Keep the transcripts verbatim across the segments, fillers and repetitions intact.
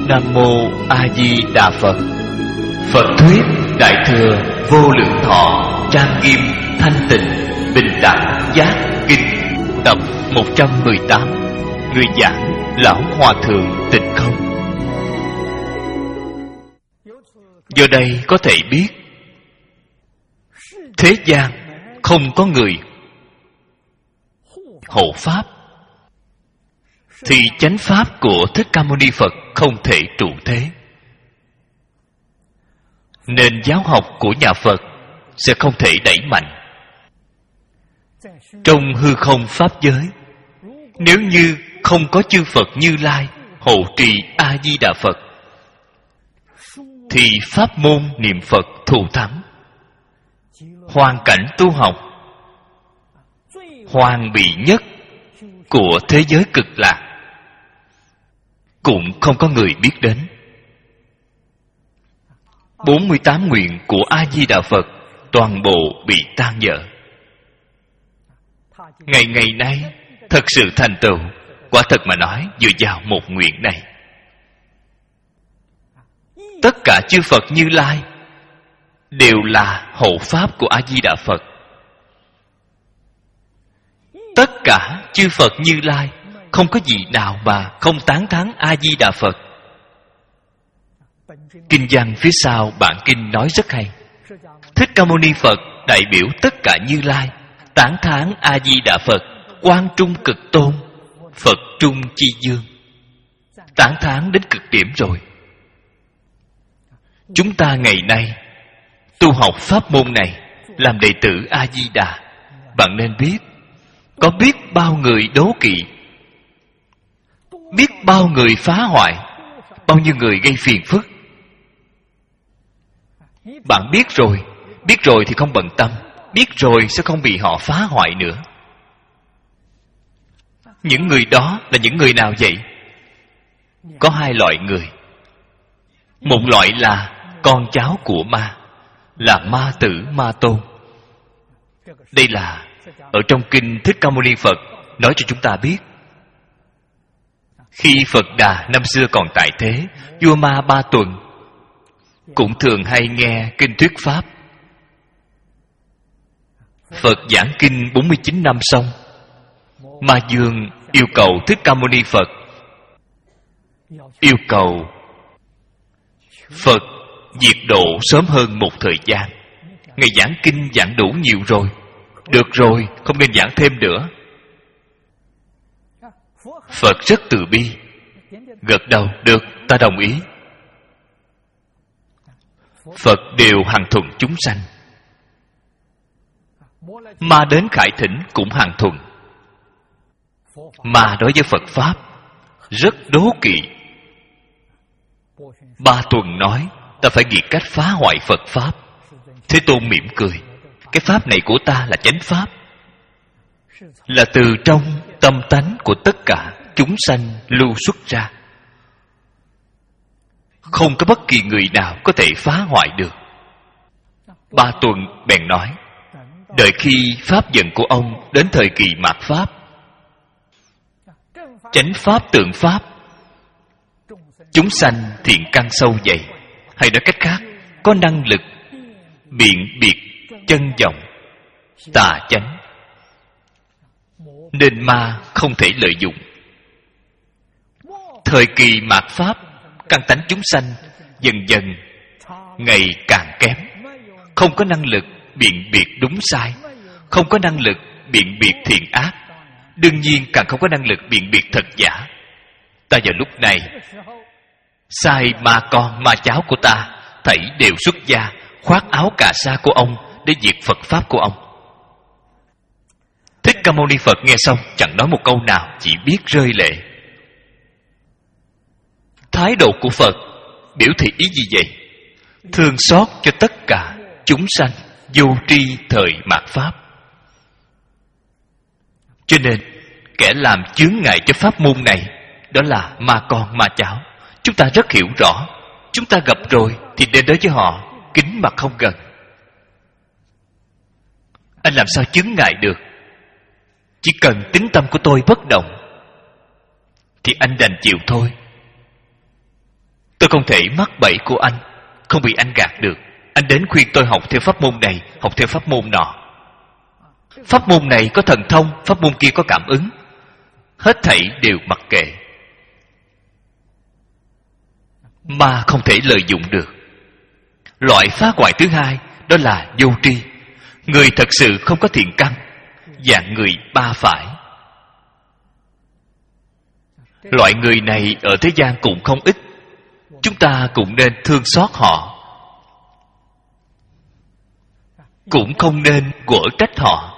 Nam Mô A Di Đà Phật. Phật thuyết Đại thừa Vô Lượng Thọ trang nghiêm thanh tịnh bình đẳng giác kinh, tập một trăm mười tám. Người giảng Lão Hòa Thượng Tịnh Không. Do đây có thể biết thế gian không có người hộ pháp thì chánh pháp của Thích Ca Mâu Ni Phật không thể trụ thế. Nên giáo học của nhà Phật sẽ không thể đẩy mạnh. Trong hư không pháp giới, nếu như không có chư Phật Như Lai hộ trì A Di Đà Phật, thì pháp môn niệm Phật thù thắng. Hoàn cảnh tu học hoàn bị nhất của thế giới cực lạc cũng không có người biết đến. bốn mươi tám nguyện của A Di Đà Phật toàn bộ bị tan vỡ. Ngày ngày nay thật sự thành tựu, quả thật mà nói dựa vào một nguyện này. Tất cả chư Phật Như Lai đều là hộ pháp của A Di Đà Phật. Tất cả chư Phật Như Lai không có gì nào mà không tán thán A Di Đà Phật. Kinh văn phía sau bản kinh nói rất hay. Thích Ca Mâu Ni Phật đại biểu tất cả Như Lai tán thán A Di Đà Phật quang trung cực tôn, Phật trung chi dương, tán thán đến cực điểm rồi. Chúng ta ngày nay tu học pháp môn này, làm đệ tử A Di Đà, bạn nên biết có biết bao người đố kỵ, biết bao người phá hoại, bao nhiêu người gây phiền phức. Bạn biết rồi, biết rồi thì không bận tâm, biết rồi sẽ không bị họ phá hoại nữa. Những người đó là những người nào vậy? Có hai loại người. Một loại là con cháu của ma, là ma tử ma tôn. Đây là ở trong kinh Thích Ca Mâu Ni Phật nói cho chúng ta biết. Khi Phật Đà năm xưa còn tại thế, vua Ma Ba Tuần cũng thường hay nghe kinh thuyết pháp. Phật giảng kinh bốn mươi chín năm xong, Ma Dương yêu cầu Thích Ca Mâu Ni Phật, yêu cầu Phật diệt độ sớm hơn một thời gian. Ngài giảng kinh giảng đủ nhiều rồi, được rồi, không nên giảng thêm nữa. Phật rất từ bi, gật đầu, được, ta đồng ý. Phật đều hằng thuận chúng sanh. Ma đến khải thỉnh cũng hằng thuận. Ma đối với Phật Pháp rất đố kỵ. Ba Tuần nói, ta phải nghĩ cách phá hoại Phật Pháp. Thế Tôn mỉm cười, cái Pháp này của ta là chánh Pháp, là từ trong tâm tánh của tất cả chúng sanh lưu xuất ra. Không có bất kỳ người nào có thể phá hoại được. Ba Tuần bèn nói, đợi khi Pháp dẫn của ông đến thời kỳ mạt Pháp, chánh Pháp tượng Pháp, chúng sanh thiện căn sâu dày, hay nói cách khác, có năng lực biện biệt chân vọng tà chánh, nên ma không thể lợi dụng. Thời kỳ mạt Pháp, căn tánh chúng sanh dần dần ngày càng kém, không có năng lực biện biệt đúng sai, không có năng lực biện biệt thiện ác, đương nhiên càng không có năng lực biện biệt thật giả. Ta vào lúc này sai ma con ma cháu của ta thảy đều xuất gia, khoác áo cà sa của ông để diệt Phật Pháp của ông. Thích Ca Mâu Ni Phật nghe xong chẳng nói một câu nào, chỉ biết rơi lệ. Thái độ của Phật biểu thị ý gì vậy? Thương xót cho tất cả chúng sanh vô tri thời mạt Pháp. Cho nên kẻ làm chướng ngại cho pháp môn này đó là ma con ma cháu. Chúng ta rất hiểu rõ, chúng ta gặp rồi thì nên đối với họ kính mà không gần. Anh làm sao chướng ngại được? Chỉ cần tính tâm của tôi bất động thì anh đành chịu thôi. Tôi không thể mắc bẫy của anh, không bị anh gạt được. Anh đến khuyên tôi học theo pháp môn này, học theo pháp môn nọ. Pháp môn này có thần thông, pháp môn kia có cảm ứng. Hết thảy đều mặc kệ. Ma không thể lợi dụng được. Loại phá hoại thứ hai đó là vô tri. Người thật sự không có thiện căn, dạng người ba phải. Loại người này ở thế gian cũng không ít. Chúng ta cũng nên thương xót họ, cũng không nên quở trách họ.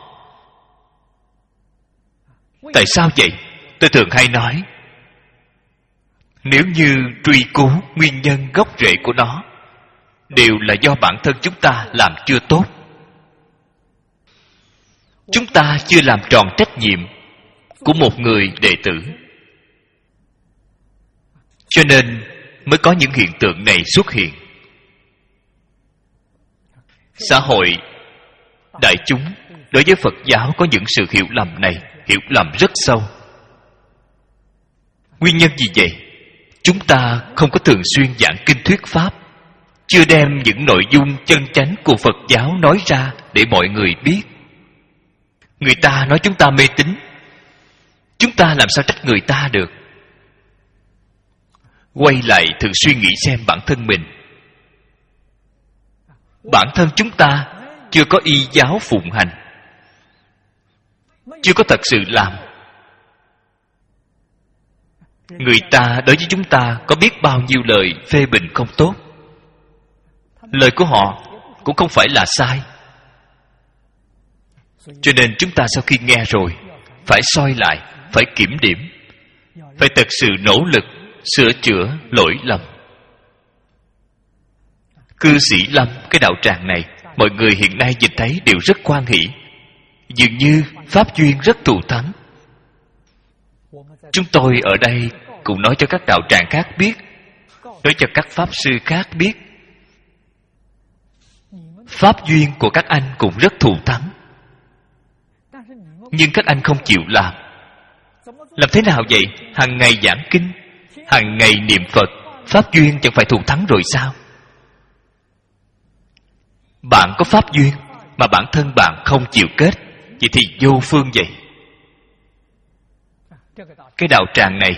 Tại sao vậy? Tôi thường hay nói, nếu như truy cứu nguyên nhân gốc rễ của nó, đều là do bản thân chúng ta làm chưa tốt. Chúng ta chưa làm tròn trách nhiệm của một người đệ tử, cho nên mới có những hiện tượng này xuất hiện. Xã hội, đại chúng đối với Phật giáo có những sự hiểu lầm này, hiểu lầm rất sâu. Nguyên nhân gì vậy? Chúng ta không có thường xuyên giảng kinh thuyết pháp, chưa đem những nội dung chân chánh của Phật giáo nói ra để mọi người biết. Người ta nói chúng ta mê tín, chúng ta làm sao trách người ta được? Quay lại thử suy nghĩ xem bản thân mình. Bản thân chúng ta chưa có y giáo phụng hành, chưa có thật sự làm. Người ta đối với chúng ta có biết bao nhiêu lời phê bình không tốt. Lời của họ cũng không phải là sai. Cho nên chúng ta sau khi nghe rồi, phải soi lại, phải kiểm điểm, phải thật sự nỗ lực sửa chữa lỗi lầm. Cư sĩ Lâm, cái đạo tràng này, mọi người hiện nay nhìn thấy đều rất hoan hỷ. Dường như pháp duyên rất thù thắng. Chúng tôi ở đây cũng nói cho các đạo tràng khác biết, nói cho các pháp sư khác biết, pháp duyên của các anh cũng rất thù thắng. Nhưng các anh không chịu làm. Làm thế nào vậy? Hàng ngày giảng kinh, hàng ngày niệm Phật, pháp duyên chẳng phải thù thắng rồi sao? Bạn có pháp duyên mà bản thân bạn không chịu kết, vậy thì vô phương vậy. Cái đạo tràng này,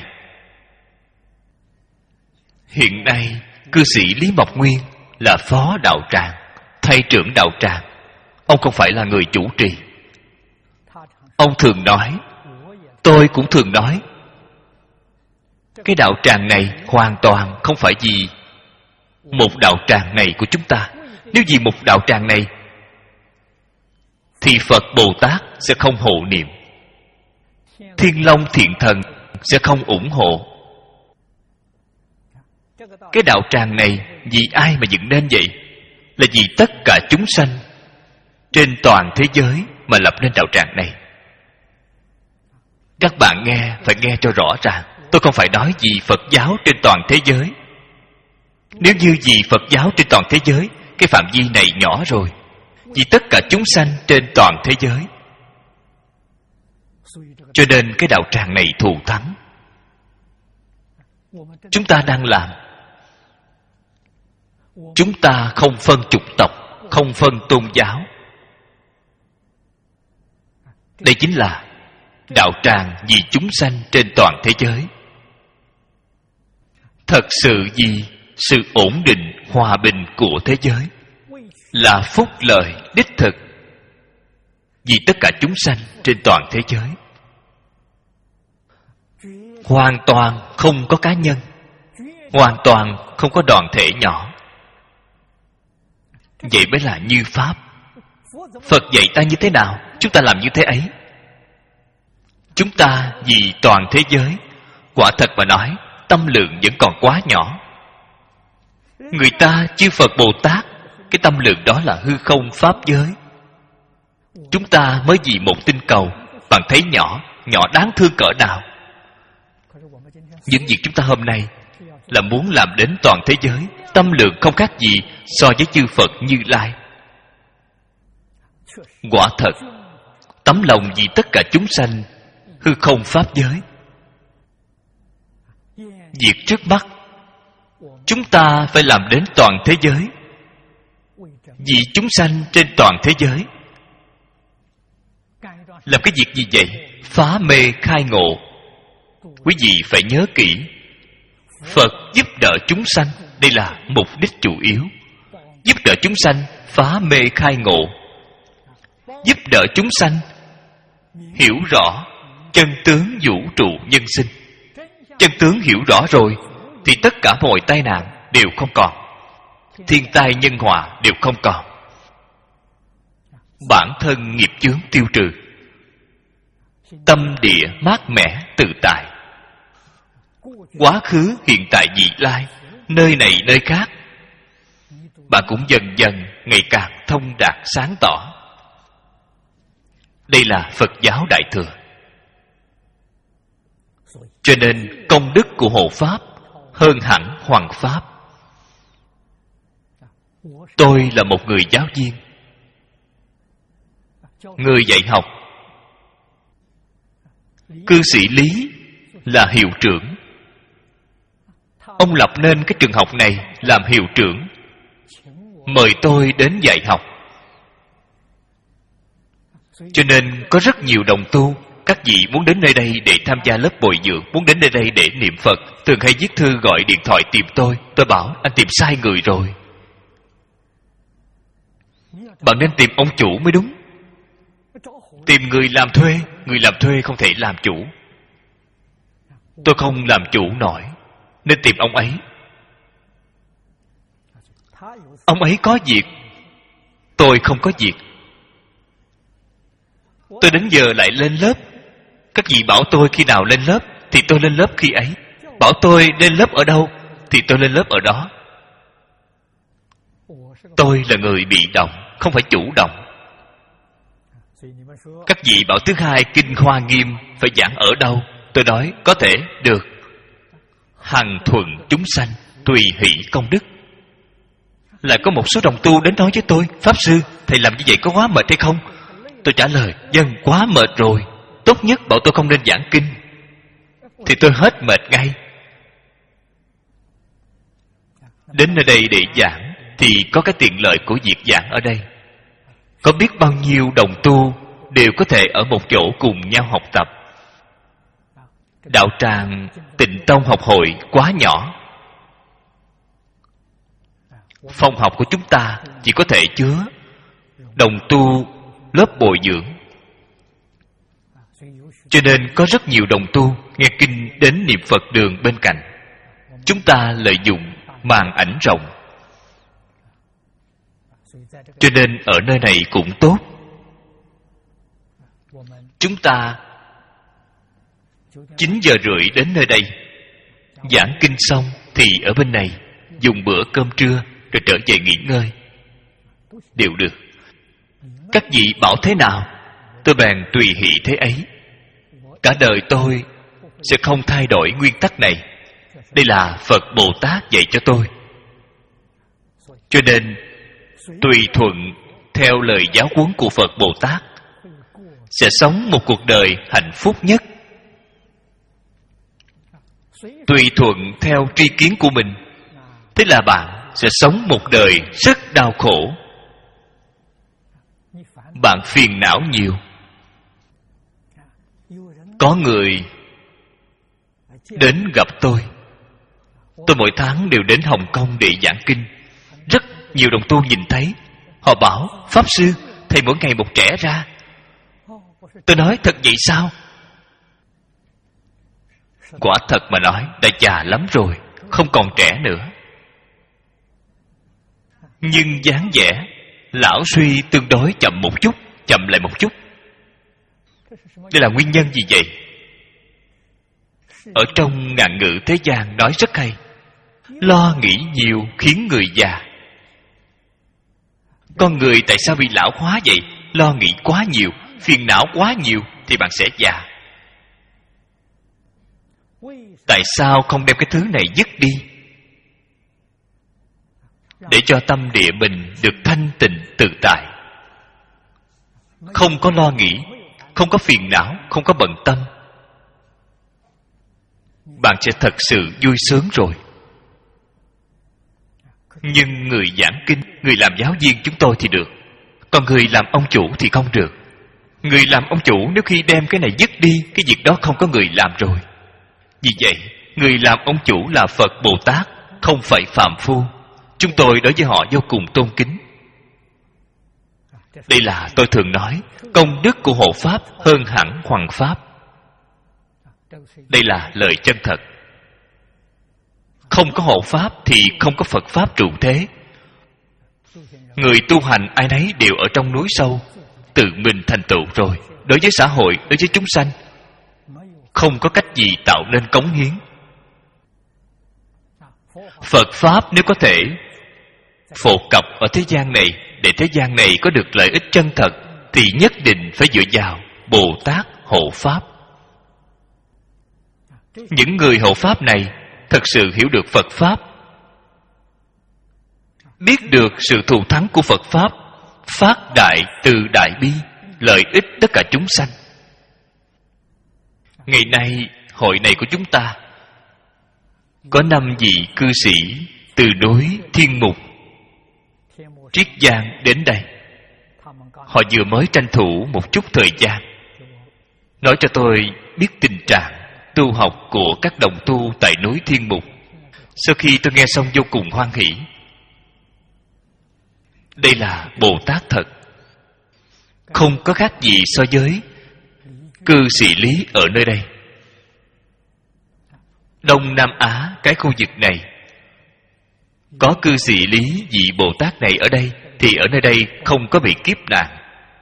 hiện nay cư sĩ Lý Mộc Nguyên là phó đạo tràng, thay trưởng đạo tràng. Ông không phải là người chủ trì. Ông thường nói, tôi cũng thường nói, cái đạo tràng này hoàn toàn không phải vì một đạo tràng này của chúng ta. Nếu vì một đạo tràng này thì Phật Bồ Tát sẽ không hộ niệm, Thiên Long Thiện Thần sẽ không ủng hộ. Cái đạo tràng này vì ai mà dựng nên vậy? Là vì tất cả chúng sanh trên toàn thế giới mà lập nên đạo tràng này. Các bạn nghe phải nghe cho rõ ràng. Tôi không phải nói vì Phật giáo trên toàn thế giới. Nếu như vì Phật giáo trên toàn thế giới, cái phạm vi này nhỏ rồi. Vì tất cả chúng sanh trên toàn thế giới. Cho nên cái đạo tràng này thù thắng. Chúng ta đang làm. Chúng ta không phân chủng tộc, không phân tôn giáo. Đây chính là đạo tràng vì chúng sanh trên toàn thế giới. Thật sự vì sự ổn định, hòa bình của thế giới, là phúc lợi đích thực vì tất cả chúng sanh trên toàn thế giới. Hoàn toàn không có cá nhân, hoàn toàn không có đoàn thể nhỏ. Vậy mới là như Pháp. Phật dạy ta như thế nào, chúng ta làm như thế ấy. Chúng ta vì toàn thế giới, quả thật mà nói, tâm lượng vẫn còn quá nhỏ. Người ta chư Phật Bồ Tát, cái tâm lượng đó là hư không Pháp giới. Chúng ta mới vì một tinh cầu, bạn thấy nhỏ, nhỏ đáng thương cỡ nào. Những việc chúng ta hôm nay là muốn làm đến toàn thế giới, tâm lượng không khác gì so với chư Phật Như Lai. Quả thật, tấm lòng vì tất cả chúng sanh, hư không Pháp giới. Việc trước mắt Chúng ta phải làm đến toàn thế giới, vì chúng sanh trên toàn thế giới. Làm cái việc gì vậy? Phá mê khai ngộ. Quý vị phải nhớ kỹ, Phật giúp đỡ chúng sanh, đây là mục đích chủ yếu. Giúp đỡ chúng sanh phá mê khai ngộ, giúp đỡ chúng sanh hiểu rõ chân tướng vũ trụ nhân sinh. Chân tướng hiểu rõ rồi thì tất cả mọi tai nạn đều không còn, thiên tai nhân họa đều không còn, bản thân nghiệp chướng tiêu trừ, tâm địa mát mẻ tự tại. Quá khứ, hiện tại, vị lai, nơi này nơi khác, bạn cũng dần dần ngày càng thông đạt sáng tỏ. Đây là Phật giáo Đại Thừa. Cho nên công đức của hộ Pháp hơn hẳn Hoằng Pháp. Tôi là một người giáo viên, người dạy học. Cư sĩ Lý là hiệu trưởng. Ông lập nên cái trường học này làm hiệu trưởng, mời tôi đến dạy học. Cho nên có rất nhiều đồng tu, các vị muốn đến nơi đây để tham gia lớp bồi dưỡng, muốn đến nơi đây để niệm Phật, thường hay viết thư gọi điện thoại tìm tôi. Tôi bảo anh tìm sai người rồi, bạn nên tìm ông chủ mới đúng. Tìm người làm thuê, người làm thuê không thể làm chủ. Tôi không làm chủ nổi, nên tìm ông ấy. Ông ấy có việc, tôi không có việc. Tôi đến giờ lại lên lớp. Các vị bảo tôi khi nào lên lớp thì tôi lên lớp khi ấy. Bảo tôi lên lớp ở đâu thì tôi lên lớp ở đó. Tôi là người bị động, không phải chủ động. Các vị bảo thứ hai Kinh Hoa Nghiêm phải giảng ở đâu, tôi nói có thể, được. Hằng thuận chúng sanh, tùy hỷ công đức. Lại có một số đồng tu đến nói với tôi, Pháp Sư, thầy làm như vậy có quá mệt hay không? Tôi trả lời, dân quá mệt rồi, tốt nhất bảo tôi không nên giảng kinh. Thì tôi hết mệt ngay. Đến nơi đây để giảng thì có cái tiện lợi của việc giảng ở đây. Có biết bao nhiêu đồng tu đều có thể ở một chỗ cùng nhau học tập. Đạo tràng Tịnh Tông học hội quá nhỏ. Phòng học của chúng ta chỉ có thể chứa đồng tu lớp bồi dưỡng. Cho nên có rất nhiều đồng tu nghe kinh đến niệm Phật đường bên cạnh. Chúng ta lợi dụng màn ảnh rộng. Cho nên ở nơi này cũng tốt. Chúng ta chín giờ rưỡi đến nơi đây, giảng kinh xong thì ở bên này dùng bữa cơm trưa rồi trở về nghỉ ngơi đều được. Các vị bảo thế nào, tôi bèn tùy hỷ thế ấy. Cả đời tôi sẽ không thay đổi nguyên tắc này. Đây là Phật Bồ Tát dạy cho tôi. Cho nên tùy thuận theo lời giáo huấn của Phật Bồ Tát, sẽ sống một cuộc đời hạnh phúc nhất. Tùy thuận theo tri kiến của mình, thế là bạn sẽ sống một đời rất đau khổ. Bạn phiền não nhiều. Có người đến gặp tôi. Tôi mỗi tháng đều đến Hồng Kông để giảng kinh. Rất nhiều đồng tu nhìn thấy, họ bảo, Pháp Sư, thầy mỗi ngày một trẻ ra. Tôi nói, thật vậy sao? Quả thật mà nói, đã già lắm rồi, không còn trẻ nữa. Nhưng dáng vẻ lão suy tương đối chậm một chút, chậm lại một chút. Đây là nguyên nhân gì vậy? Ở trong ngạn ngữ thế gian nói rất hay, lo nghĩ nhiều khiến người già. Con người tại sao bị lão hóa vậy? Lo nghĩ quá nhiều, phiền não quá nhiều thì bạn sẽ già. Tại sao không đem cái thứ này dứt đi, để cho tâm địa mình được thanh tịnh tự tại, không có lo nghĩ, không có phiền não, không có bận tâm, bạn sẽ thật sự vui sướng rồi. Nhưng người giảng kinh, người làm giáo viên chúng tôi thì được. Còn người làm ông chủ thì không được. Người làm ông chủ nếu khi đem cái này dứt đi, cái việc đó không có người làm rồi. Vì vậy, người làm ông chủ là Phật Bồ Tát, không phải phàm phu. Chúng tôi đối với họ vô cùng tôn kính. Đây là tôi thường nói, công đức của hộ Pháp hơn hẳn hoằng Pháp. Đây là lời chân thật. Không có hộ Pháp thì không có Phật Pháp trụ thế. Người tu hành ai nấy đều ở trong núi sâu, tự mình thành tựu rồi. Đối với xã hội, đối với chúng sanh, không có cách gì tạo nên cống hiến. Phật Pháp nếu có thể phổ cập ở thế gian này, để thế gian này có được lợi ích chân thật, thì nhất định phải dựa vào Bồ Tát hộ Pháp. Những người hộ Pháp này thật sự hiểu được Phật Pháp, biết được sự thù thắng của Phật Pháp, phát đại từ đại bi, lợi ích tất cả chúng sanh. Ngày nay, hội này của chúng ta có năm vị cư sĩ từ núi Thiên Mục, Triết Giang đến đây. Họ vừa mới tranh thủ một chút thời gian, nói cho tôi biết tình trạng tu học của các đồng tu tại núi Thiên Mục. Sau khi tôi nghe xong vô cùng hoan hỷ. Đây là Bồ Tát thật, không có khác gì so với cư sĩ Lý ở nơi đây. Đông Nam Á, cái khu vực này, có cư sĩ Lý vị Bồ Tát này ở đây, thì ở nơi đây không có bị kiếp nạn.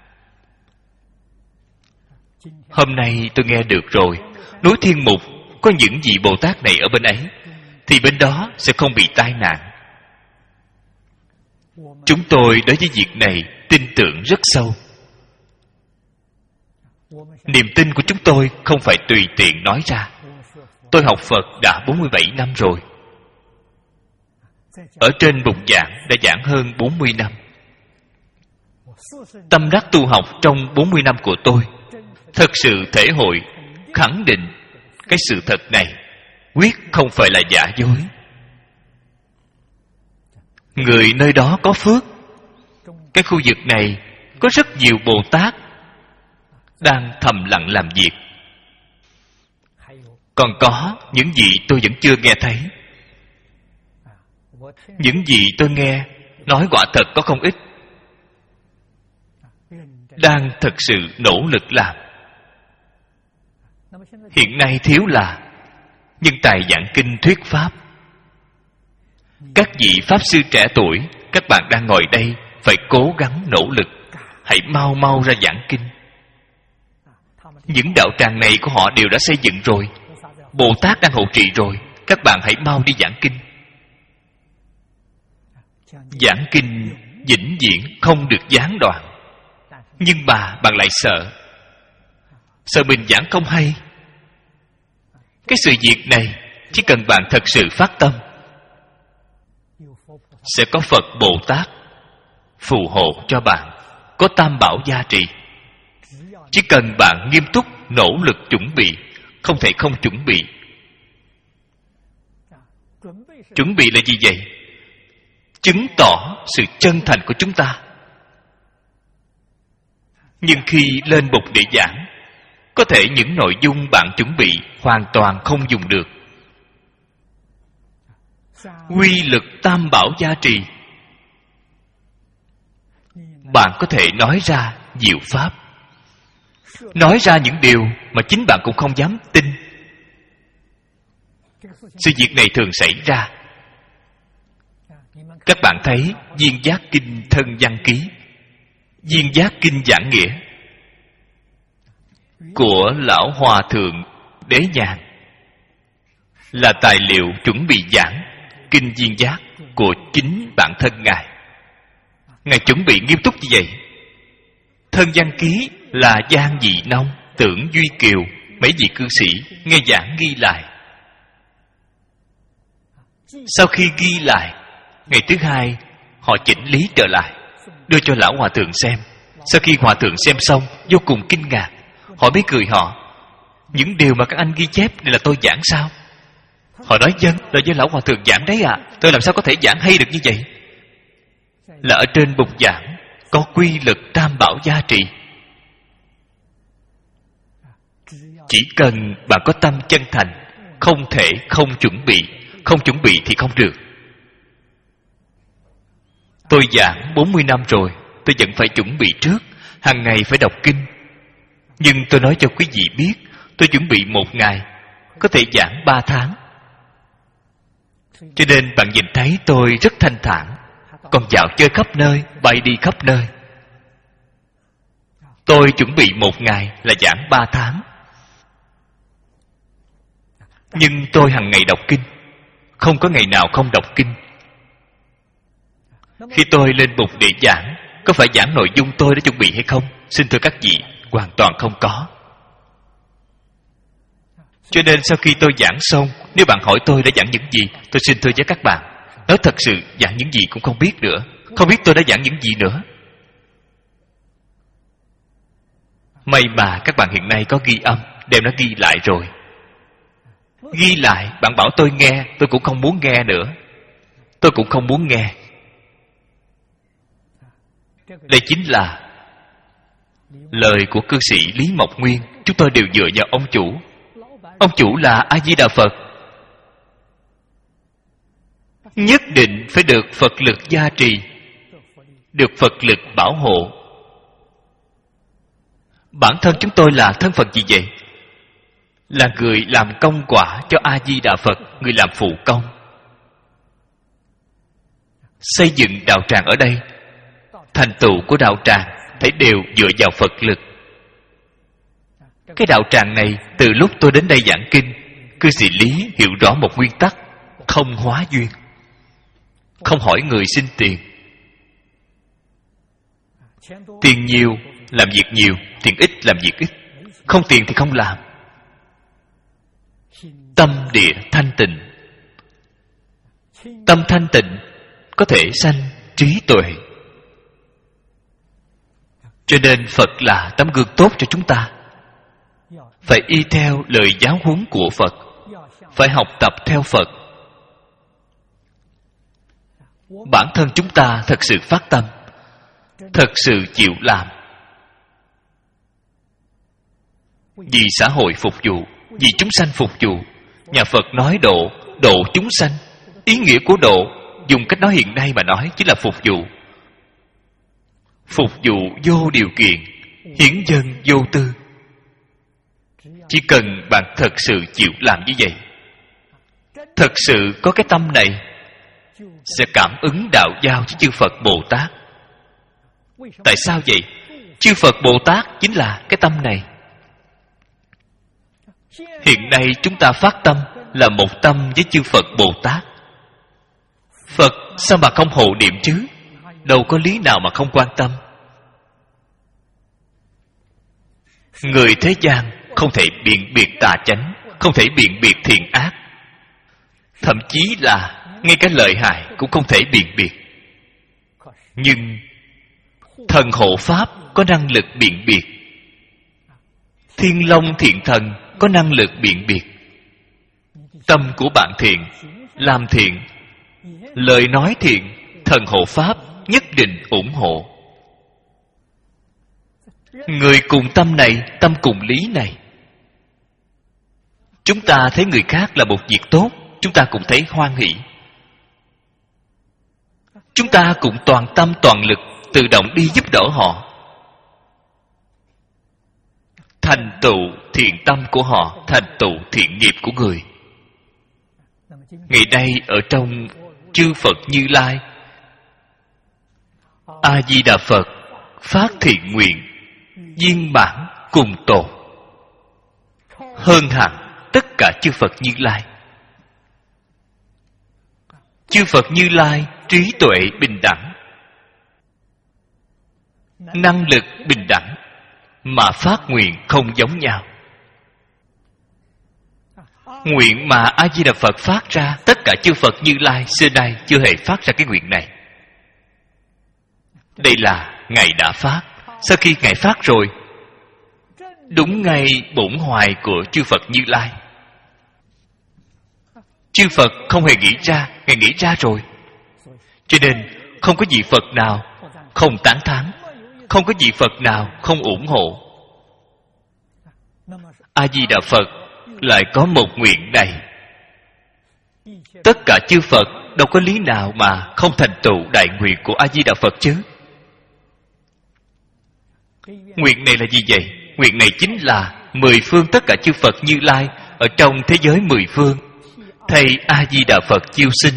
Hôm nay tôi nghe được rồi, núi Thiên Mục có những vị Bồ Tát này ở bên ấy, thì bên đó sẽ không bị tai nạn. Chúng tôi đối với việc này tin tưởng rất sâu. Niềm tin của chúng tôi không phải tùy tiện nói ra. Tôi học Phật đã bốn mươi bảy năm rồi. Ở trên bục giảng đã giảng hơn bốn mươi năm. Tâm đắc tu học trong bốn mươi năm của tôi thật sự thể hội, khẳng định cái sự thật này quyết không phải là giả dối. Người nơi đó có phước. Cái khu vực này có rất nhiều Bồ Tát đang thầm lặng làm việc. Còn có những gì tôi vẫn chưa nghe thấy. Những gì tôi nghe nói quả thật có không ít, đang thật sự nỗ lực làm. Hiện nay thiếu là nhân tài giảng kinh thuyết pháp. Các vị Pháp sư trẻ tuổi, các bạn đang ngồi đây, phải cố gắng nỗ lực, hãy mau mau ra giảng kinh. Những đạo tràng này của họ đều đã xây dựng rồi, Bồ Tát đang hộ trì rồi, các bạn hãy mau đi giảng kinh. Giảng kinh vĩnh viễn không được gián đoạn. Nhưng bà, bạn lại sợ Sợ mình giảng không hay. Cái sự việc này chỉ cần bạn thật sự phát tâm, sẽ có Phật Bồ Tát phù hộ cho bạn, có Tam Bảo gia trì. Chỉ cần bạn nghiêm túc nỗ lực chuẩn bị, không thể không chuẩn bị. Chuẩn bị là gì vậy? Chứng tỏ sự chân thành của chúng ta. Nhưng khi lên bục để giảng, có thể những nội dung bạn chuẩn bị hoàn toàn không dùng được. Quy lực Tam Bảo gia trì, bạn có thể nói ra diệu pháp, nói ra những điều mà chính bạn cũng không dám tin. Sự việc này thường xảy ra. Các bạn thấy Viên Giác Kinh Thân Văn Ký, Viên Giác Kinh Giảng Nghĩa của Lão Hòa Thượng Đế Nhàn là tài liệu chuẩn bị giảng Kinh Viên Giác của chính bản thân Ngài. Ngài chuẩn bị nghiêm túc như vậy. Thân Văn Ký là Giang Dị Nông, Tưởng Duy Kiều, mấy vị cư sĩ nghe giảng ghi lại. Sau khi ghi lại, ngày thứ hai họ chỉnh lý trở lại, đưa cho Lão Hòa Thượng xem. Sau khi Hòa Thượng xem xong, vô cùng kinh ngạc. Họ mới cười họ: những điều mà các anh ghi chép đây là tôi giảng sao? Họ nói dân là do lão hòa thượng giảng đấy à. Tôi làm sao có thể giảng hay được như vậy? Là ở trên bục giảng có quy lực tam bảo gia trì. Chỉ cần bạn có tâm chân thành, không thể không chuẩn bị. Không chuẩn bị thì không được. Tôi giảng bốn mươi năm rồi, tôi vẫn phải chuẩn bị trước, hàng ngày phải đọc kinh. Nhưng tôi nói cho quý vị biết, tôi chuẩn bị một ngày, có thể giảng ba tháng. Cho nên bạn nhìn thấy tôi rất thanh thản, còn dạo chơi khắp nơi, bay đi khắp nơi. Tôi chuẩn bị một ngày là giảng ba tháng. Nhưng tôi hàng ngày đọc kinh, không có ngày nào không đọc kinh. Khi tôi lên bục để giảng, có phải giảng nội dung tôi đã chuẩn bị hay không? Xin thưa các vị, hoàn toàn không có. Cho nên sau khi tôi giảng xong, nếu bạn hỏi tôi đã giảng những gì, tôi xin thưa với các bạn, nói thật sự giảng những gì cũng không biết nữa. Không biết tôi đã giảng những gì nữa. May mà các bạn hiện nay có ghi âm, đem nó ghi lại rồi. Ghi lại, bạn bảo tôi nghe, tôi cũng không muốn nghe nữa. Tôi cũng không muốn nghe. Đây chính là lời của cư sĩ Lý Mộc Nguyên. Chúng tôi đều dựa vào ông chủ. Ông chủ là A Di Đà Phật. Nhất định phải được Phật lực gia trì, được Phật lực bảo hộ. Bản thân chúng tôi là thân phận gì vậy? Là người làm công quả cho A Di Đà Phật, người làm phụ công. Xây dựng đạo tràng ở đây, thành tựu của đạo tràng thấy đều dựa vào Phật lực. Cái đạo tràng này, từ lúc tôi đến đây giảng kinh, cư sĩ Lý hiểu rõ một nguyên tắc: không hóa duyên, không hỏi người xin tiền. Tiền nhiều làm việc nhiều, tiền ít làm việc ít. Không tiền thì không làm. Tâm địa thanh tịnh. Tâm thanh tịnh có thể sanh trí tuệ. Cho nên Phật là tấm gương tốt cho chúng ta. Phải y theo lời giáo huấn của Phật, phải học tập theo Phật. Bản thân chúng ta thật sự phát tâm, thật sự chịu làm, vì xã hội phục vụ, vì chúng sanh phục vụ. Nhà Phật nói độ, độ chúng sanh. Ý nghĩa của độ, dùng cách nói hiện nay mà nói, chính là phục vụ. Phục vụ vô điều kiện, hiến dân vô tư. Chỉ cần bạn thật sự chịu làm như vậy, thật sự có cái tâm này, sẽ cảm ứng đạo giao với chư Phật Bồ Tát. Tại sao vậy? Chư Phật Bồ Tát chính là cái tâm này. Hiện nay chúng ta phát tâm là một tâm với chư Phật Bồ Tát. Phật sao mà không hộ niệm chứ? Đâu có lý nào mà không quan tâm. Người thế gian không thể biện biệt tà chánh, không thể biện biệt thiện ác. Thậm chí là ngay cả lợi hại cũng không thể biện biệt. Nhưng thần hộ Pháp có năng lực biện biệt. Thiên Long Thiện Thần có năng lực biện biệt. Tâm của bạn thiện, làm thiện, lời nói thiện, thần hộ Pháp nhất định ủng hộ. Người cùng tâm này, tâm cùng lý này. Chúng ta thấy người khác là một việc tốt, chúng ta cũng thấy hoan hỷ. Chúng ta cũng toàn tâm toàn lực tự động đi giúp đỡ họ, thành tựu thiện tâm của họ, thành tựu thiện nghiệp của người. Ngày nay ở trong chư Phật Như Lai, A Di Đà Phật phát thiện nguyện viên mãn cùng tột, hơn hẳn tất cả chư Phật Như Lai. Chư Phật Như Lai trí tuệ bình đẳng, năng lực bình đẳng, mà phát nguyện không giống nhau. Nguyện mà A Di Đà Phật phát ra, tất cả chư Phật Như Lai xưa nay chưa hề phát ra cái nguyện này. Đây là Ngài đã phát. Sau khi Ngài phát rồi, đúng ngay bổn hoài của chư Phật Như Lai. Chư Phật không hề nghĩ ra, Ngài nghĩ ra rồi. Cho nên không có vị Phật nào không tán thán, không có vị Phật nào không ủng hộ. A Di Đà Phật lại có một nguyện này. Tất cả chư Phật đâu có lý nào mà không thành tựu đại nguyện của A Di Đà Phật chứ. Nguyện này là gì vậy? Nguyện này chính là mười phương tất cả chư Phật Như Lai ở trong thế giới mười phương thầy A Di Đà Phật chiêu sinh.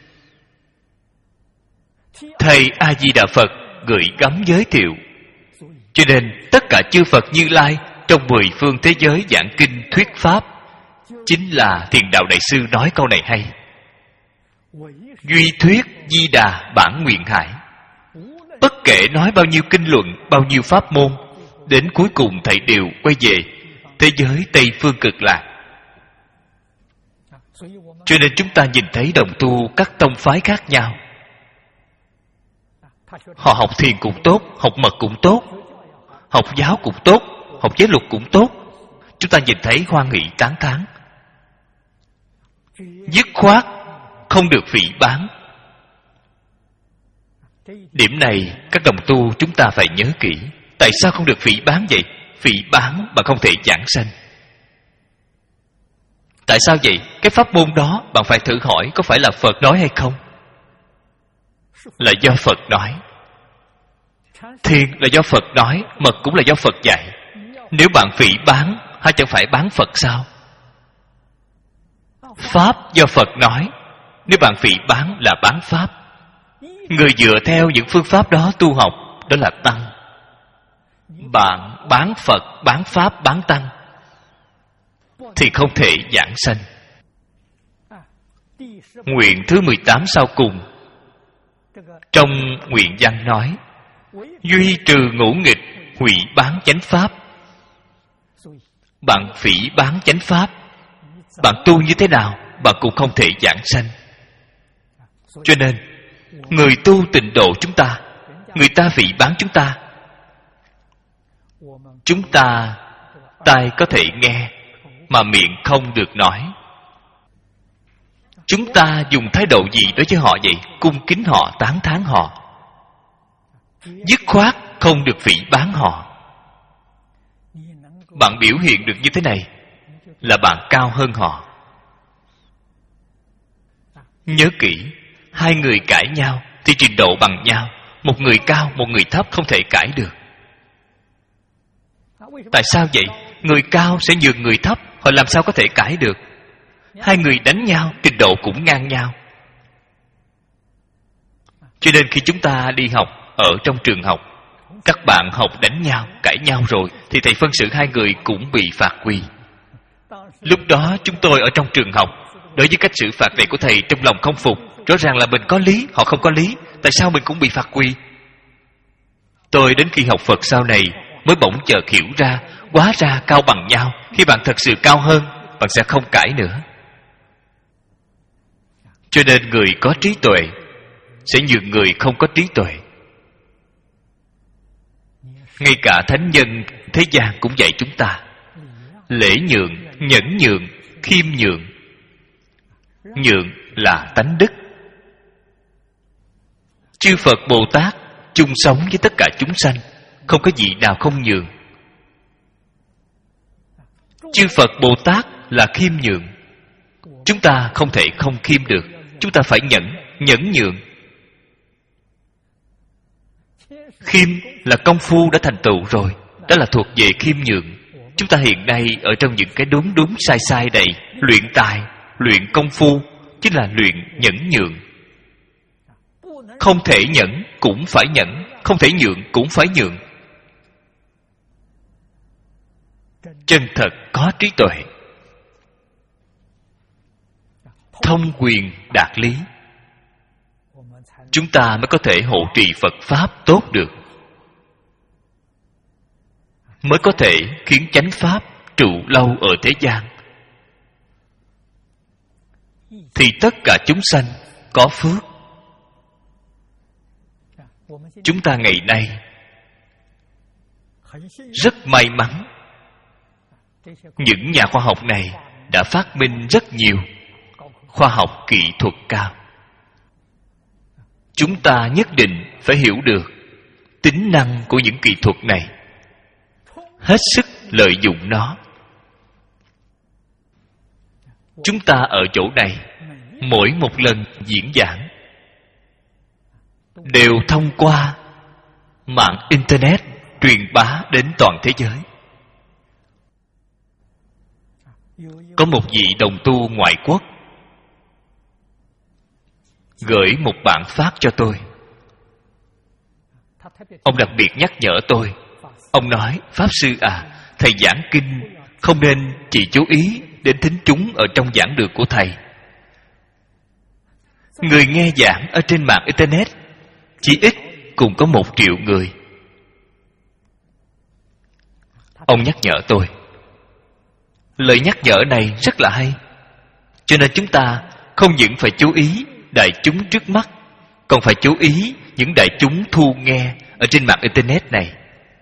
Thầy A Di Đà Phật gửi gắm giới thiệu. Cho nên tất cả chư Phật Như Lai trong mười phương thế giới giảng kinh thuyết pháp, chính là Thiền Đạo Đại Sư nói câu này hay: duy thuyết Di Đà bản nguyện hải. Bất kể nói bao nhiêu kinh luận, bao nhiêu pháp môn, đến cuối cùng thầy đều quay về thế giới Tây Phương Cực Lạc. Cho nên chúng ta nhìn thấy đồng tu các tông phái khác nhau, họ học thiền cũng tốt, học mật cũng tốt, học giáo cũng tốt, học giới luật cũng tốt. Chúng ta nhìn thấy hoan hỷ tán thán, dứt khoát không được phỉ báng. Điểm này các đồng tu chúng ta phải nhớ kỹ. Tại sao không được phỉ báng vậy? Phỉ báng mà không thể giảng sanh. Tại sao vậy? Cái pháp môn đó bạn phải thử hỏi có phải là Phật nói hay không? Là do Phật nói. Thiền là do Phật nói, mật cũng là do Phật dạy. Nếu bạn phỉ báng, hay chẳng phải bán Phật sao? Pháp do Phật nói, nếu bạn phỉ báng là bán Pháp. Người dựa theo những phương pháp đó tu học, đó là Tăng. Bạn bán Phật, bán Pháp, bán Tăng thì không thể giảng sanh. Nguyện thứ mười tám sau cùng, trong nguyện văn nói: duy trừ ngũ nghịch, hủy bán chánh pháp. Bạn phỉ bán chánh pháp, bạn tu như thế nào, bạn cũng không thể giảng sanh. Cho nên người tu tịnh độ chúng ta, người ta phỉ bán chúng ta, chúng ta tai có thể nghe mà miệng không được nói. Chúng ta dùng thái độ gì đối với họ vậy? Cung kính họ, tán thán họ, dứt khoát không được phỉ báng họ. Bạn biểu hiện được như thế này là bạn cao hơn họ. Nhớ kỹ, hai người cãi nhau thì trình độ bằng nhau. Một người cao, một người thấp không thể cãi được. Tại sao vậy? Người cao sẽ nhường người thấp, họ làm sao có thể cãi được? Hai người đánh nhau, trình độ cũng ngang nhau. Cho nên khi chúng ta đi học ở trong trường học, các bạn học đánh nhau, cãi nhau rồi thì thầy phân xử hai người cũng bị phạt quy. Lúc đó chúng tôi ở trong trường học, đối với cách xử phạt này của thầy trong lòng không phục. Rõ ràng là mình có lý, họ không có lý, tại sao mình cũng bị phạt quy? Tôi đến khi học Phật sau này mới bỗng chợt hiểu ra, hóa ra cao bằng nhau. Khi bạn thật sự cao hơn, bạn sẽ không cãi nữa. Cho nên người có trí tuệ sẽ nhường người không có trí tuệ. Ngay cả thánh nhân thế gian cũng dạy chúng ta lễ nhượng, nhẫn nhượng, khiêm nhượng. Nhượng là tánh đức. Chư Phật Bồ Tát chung sống với tất cả chúng sanh, không có vị nào không nhường. Chư Phật Bồ Tát là khiêm nhượng. Chúng ta không thể không khiêm được. Chúng ta phải nhẫn, nhẫn nhượng. Khiêm là công phu đã thành tựu rồi, đó là thuộc về khiêm nhượng. Chúng ta hiện nay ở trong những cái đúng đúng sai sai này, luyện tài, luyện công phu chính là luyện nhẫn nhượng. Không thể nhẫn cũng phải nhẫn, không thể nhượng cũng phải nhượng. Chân thật có trí tuệ, thông quyền đạt lý, chúng ta mới có thể hộ trì Phật Pháp tốt được, mới có thể khiến chánh Pháp trụ lâu ở thế gian. Thì tất cả chúng sanh có phước. Chúng ta ngày nay rất may mắn, những nhà khoa học này đã phát minh rất nhiều khoa học kỹ thuật cao. Chúng ta nhất định phải hiểu được tính năng của những kỹ thuật này, hết sức lợi dụng nó. Chúng ta ở chỗ này, mỗi một lần diễn giảng đều thông qua mạng Internet truyền bá đến toàn thế giới. Có một vị đồng tu ngoại quốc gửi một bản pháp cho tôi. Ông đặc biệt nhắc nhở tôi. Ông nói, Pháp Sư à, thầy giảng kinh không nên chỉ chú ý đến thính chúng ở trong giảng đường của thầy. Người nghe giảng ở trên mạng Internet chỉ ít cũng có một triệu người. Ông nhắc nhở tôi. Lời nhắc nhở này rất là hay. Cho nên chúng ta không những phải chú ý đại chúng trước mắt, còn phải chú ý những đại chúng thu nghe ở trên mạng Internet này.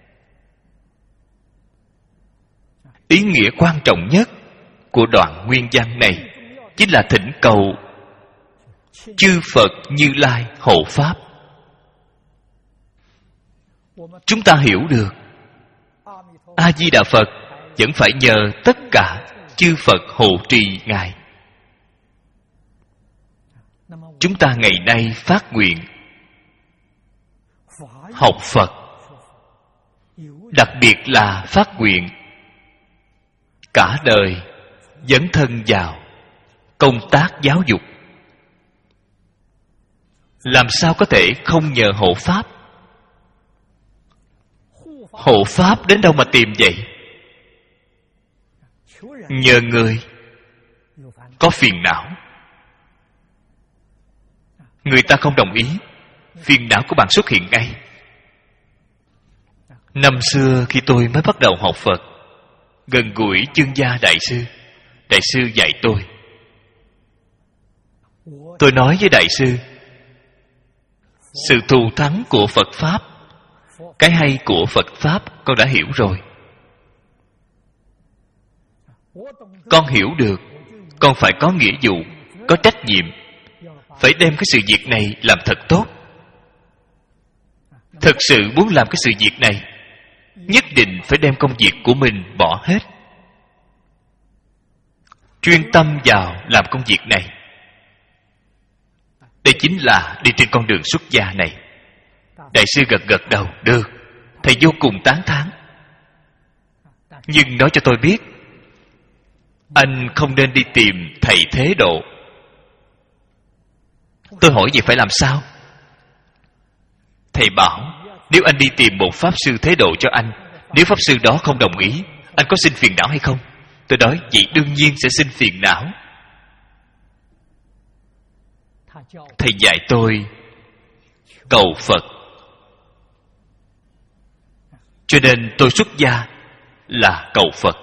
Ý nghĩa quan trọng nhất của đoạn nguyên văn này chính là thỉnh cầu chư Phật Như Lai hộ pháp. Chúng ta hiểu được A Di Đà Phật vẫn phải nhờ tất cả chư Phật hộ trì Ngài. Chúng ta ngày nay phát nguyện học Phật, đặc biệt là phát nguyện cả đời dấn thân vào công tác giáo dục. Làm sao có thể không nhờ hộ pháp? Hộ pháp đến đâu mà tìm vậy? Nhờ người có phiền não, người ta không đồng ý, phiền não của bạn xuất hiện ngay. Năm xưa khi tôi mới bắt đầu học Phật, gần gũi Chương Gia Đại Sư, Đại sư dạy tôi. Tôi nói với Đại sư, sự thù thắng của Phật Pháp, cái hay của Phật Pháp con đã hiểu rồi. Con hiểu được, con phải có nghĩa vụ, có trách nhiệm, phải đem cái sự việc này làm thật tốt. Thực sự muốn làm cái sự việc này, nhất định phải đem công việc của mình bỏ hết, chuyên tâm vào làm công việc này. Đây chính là đi trên con đường xuất gia này. Đại sư gật gật đầu, được, thầy vô cùng tán thán. Nhưng nói cho tôi biết, anh không nên đi tìm thầy thế độ. Tôi hỏi vậy phải làm sao? Thầy bảo, nếu anh đi tìm một pháp sư thế độ cho anh, nếu pháp sư đó không đồng ý, anh có sinh phiền não hay không? Tôi nói, vậy đương nhiên sẽ sinh phiền não. Thầy dạy tôi cầu Phật, cho nên tôi xuất gia là cầu Phật.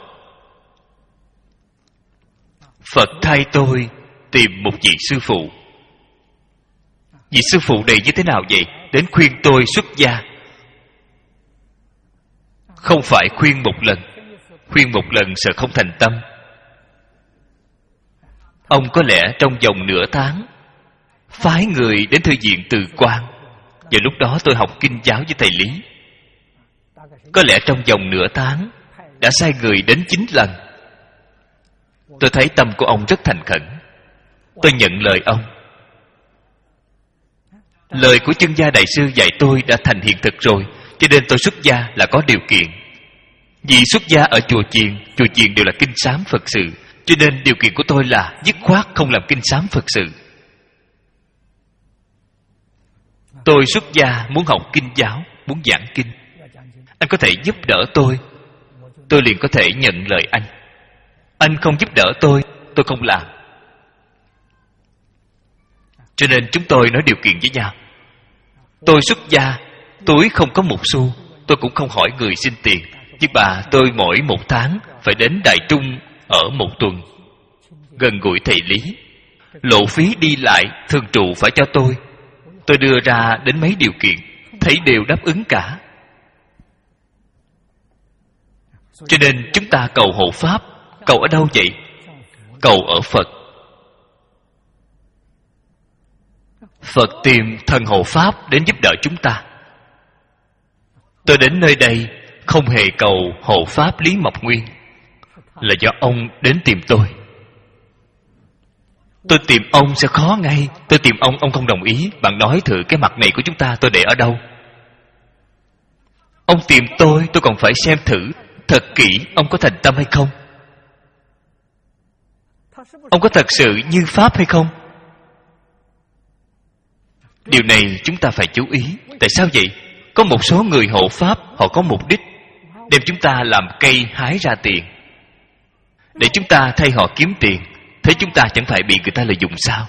Phật thay tôi tìm một vị sư phụ. Vị sư phụ này như thế nào vậy? Đến khuyên tôi xuất gia. Không phải khuyên một lần, khuyên một lần sợ không thành tâm. Ông có lẽ trong vòng nửa tháng phái người đến thư viện Từ Quan. Và lúc đó tôi học kinh giáo với thầy Lý. Có lẽ trong vòng nửa tháng đã sai người đến chín lần. Tôi thấy tâm của ông rất thành khẩn. Tôi nhận lời ông. Lời của Chương Gia Đại Sư dạy tôi đã thành hiện thực rồi, cho nên tôi xuất gia là có điều kiện. Vì xuất gia ở chùa chiền, chùa chiền đều là kinh sám Phật sự, cho nên điều kiện của tôi là dứt khoát không làm kinh sám Phật sự. Tôi xuất gia muốn học kinh giáo, muốn giảng kinh. Anh có thể giúp đỡ tôi, tôi liền có thể nhận lời anh. Anh không giúp đỡ tôi, tôi không làm. Cho nên chúng tôi nói điều kiện với nhau. Tôi xuất gia, túi không có một xu, tôi cũng không hỏi người xin tiền. Nhưng mà tôi mỗi một tháng phải đến Đại Trung ở một tuần, gần gũi thầy Lý. Lộ phí đi lại thường trụ phải cho tôi. Tôi đưa ra đến mấy điều kiện, thấy đều đáp ứng cả. Cho nên chúng ta cầu hộ pháp. Cầu ở đâu vậy? Cầu ở Phật. Phật tìm thần hộ pháp đến giúp đỡ chúng ta. Tôi đến nơi đây không hề cầu hộ pháp Lý Mộc Nguyên, là do ông đến tìm tôi. Tôi tìm ông sẽ khó ngay. Tôi tìm ông, ông không đồng ý. Bạn nói thử cái mặt này của chúng ta tôi để ở đâu? Ông tìm tôi, tôi còn phải xem thử thật kỹ ông có thành tâm hay không, ông có thật sự như pháp hay không. Điều này chúng ta phải chú ý. Tại sao vậy? Có một số người hộ pháp, họ có mục đích đem chúng ta làm cây hái ra tiền, để chúng ta thay họ kiếm tiền. Thế chúng ta chẳng phải bị người ta lợi dụng sao?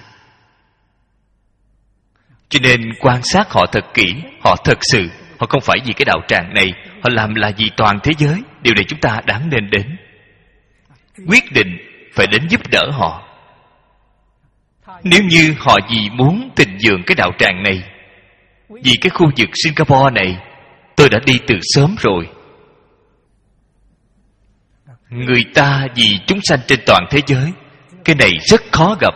Cho nên quan sát họ thật kỹ. Họ thật sự, họ không phải vì cái đạo tràng này, họ làm là vì toàn thế giới. Điều này chúng ta đáng nên đến, quyết định phải đến giúp đỡ họ. Nếu như họ vì muốn tình dường cái đạo tràng này, vì cái khu vực Singapore này, tôi đã đi từ sớm rồi. Người ta vì chúng sanh trên toàn thế giới, cái này rất khó gặp,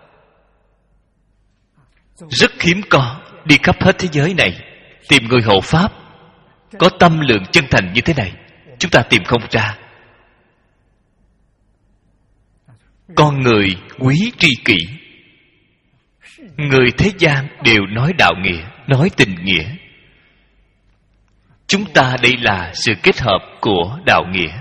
rất hiếm có. Đi khắp hết thế giới này tìm người hộ pháp có tâm lượng chân thành như thế này, chúng ta tìm không ra. Con người quý tri kỷ, người thế gian đều nói đạo nghĩa, nói tình nghĩa. Chúng ta đây là sự kết hợp của đạo nghĩa,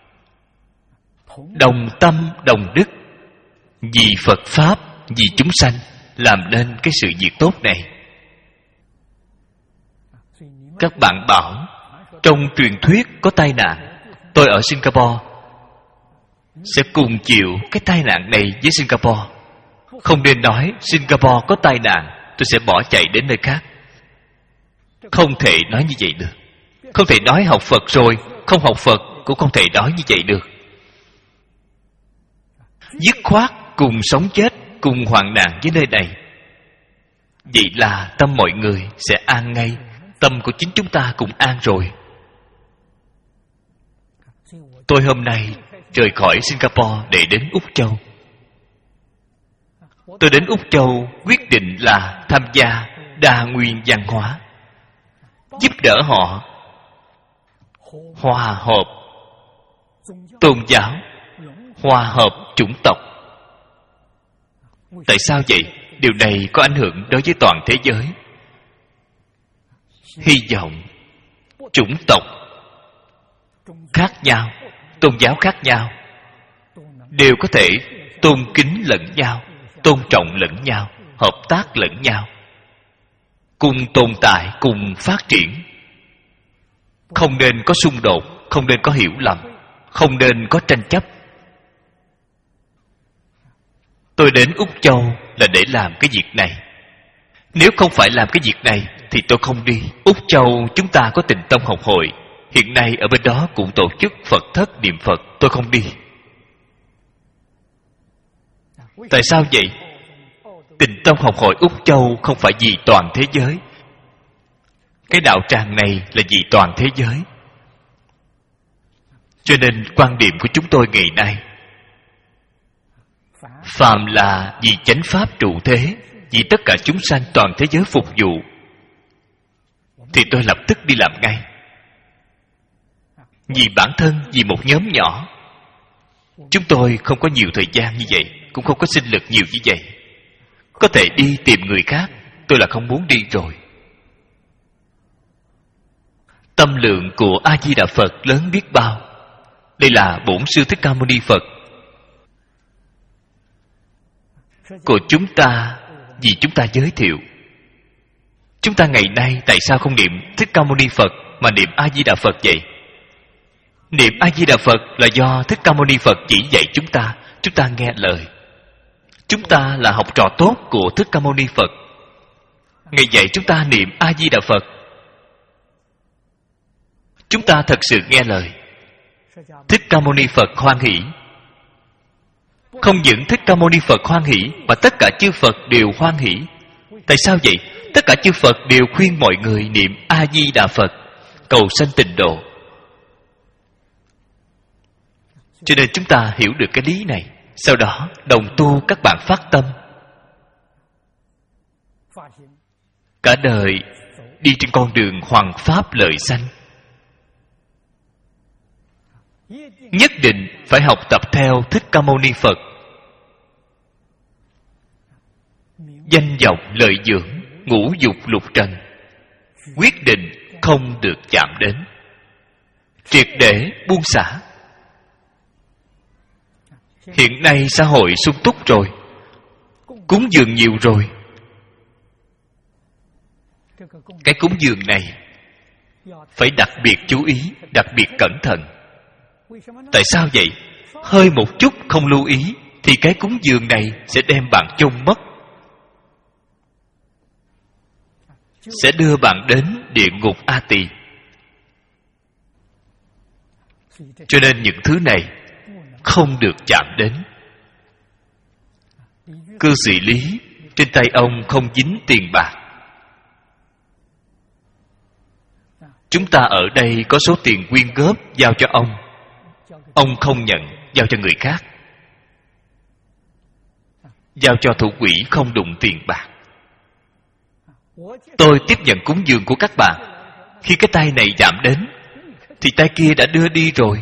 đồng tâm đồng đức, vì Phật Pháp, vì chúng sanh, làm nên cái sự việc tốt này. Các bạn bảo trong truyền thuyết có tai nạn, tôi ở Singapore sẽ cùng chịu cái tai nạn này với Singapore. Không nên nói Singapore có tai nạn, tôi sẽ bỏ chạy đến nơi khác. Không thể nói như vậy được. Không thể nói học Phật rồi, không học Phật cũng không thể nói như vậy được. Dứt khoát cùng sống chết, cùng hoạn nạn với nơi này. Vậy là tâm mọi người sẽ an ngay. Tâm của chính chúng ta cũng an rồi. Tôi hôm nay rời khỏi Singapore để đến Úc Châu. Tôi đến Úc Châu quyết định là tham gia đa nguyên văn hóa, giúp đỡ họ hòa hợp tôn giáo, hòa hợp chủng tộc. Tại sao vậy? Điều này có ảnh hưởng đối với toàn thế giới. Hy vọng chủng tộc khác nhau, tôn giáo khác nhau đều có thể tôn kính lẫn nhau, tôn trọng lẫn nhau, hợp tác lẫn nhau, cùng tồn tại, cùng phát triển. Không nên có xung đột, không nên có hiểu lầm, không nên có tranh chấp. Tôi đến Úc Châu là để làm cái việc này. Nếu không phải làm cái việc này thì tôi không đi. Úc Châu chúng ta có Tịnh Tông học hội, hiện nay ở bên đó cũng tổ chức Phật thất niệm Phật. Tôi không đi. Tại sao vậy? Tịnh Tông học hội Úc Châu không phải vì toàn thế giới. Cái đạo tràng này là vì toàn thế giới. Cho nên quan điểm của chúng tôi ngày nay, phàm là vì chánh pháp trụ thế, vì tất cả chúng sanh toàn thế giới phục vụ, thì tôi lập tức đi làm ngay. Vì bản thân, vì một nhóm nhỏ, chúng tôi không có nhiều thời gian như vậy, cũng không có sinh lực nhiều như vậy. Có thể đi tìm người khác, tôi là không muốn đi rồi. Tâm lượng của A Di Đà Phật lớn biết bao. Đây là Bổn Sư Thích Ca Mâu Ni Phật của chúng ta, vì chúng ta giới thiệu. Chúng ta ngày nay tại sao không niệm Thích Ca Mâu Ni Phật mà niệm A Di Đà Phật vậy? Niệm A Di Đà Phật là do Thích Ca Mâu Ni Phật chỉ dạy chúng ta, chúng ta nghe lời. Chúng ta là học trò tốt của Thích Ca Mâu Ni Phật. Ngài dạy chúng ta niệm A Di Đà Phật, chúng ta thật sự nghe lời. Thích Ca Mâu Ni Phật hoan hỷ. Không những Thích Ca Mâu Ni Phật hoan hỷ, mà tất cả chư Phật đều hoan hỷ. Tại sao vậy? Tất cả chư Phật đều khuyên mọi người niệm A Di Đà Phật, cầu sanh tịnh độ. Cho nên chúng ta hiểu được cái lý này. Sau đó đồng tu các bạn phát tâm cả đời đi trên con đường hoằng pháp lợi sanh, nhất định phải học tập theo Thích Ca Mâu Ni Phật. Danh vọng lợi dưỡng, ngũ dục lục trần, quyết định không được chạm đến, triệt để buông xả. Hiện nay xã hội sung túc rồi, cúng dường nhiều rồi. Cái cúng dường này phải đặc biệt chú ý, đặc biệt cẩn thận. Tại sao vậy? Hơi một chút không lưu ý thì cái cúng dường này sẽ đem bạn chôn mất, sẽ đưa bạn đến địa ngục A Tỳ. Cho nên những thứ này không được chạm đến. Cư sĩ Lý, trên tay ông không dính tiền bạc. Chúng ta ở đây có số tiền quyên góp giao cho ông, ông không nhận, giao cho người khác. Giao cho thủ quỹ không đụng tiền bạc. Tôi tiếp nhận cúng dường của các bạn. Khi cái tay này chạm đến thì tay kia đã đưa đi rồi.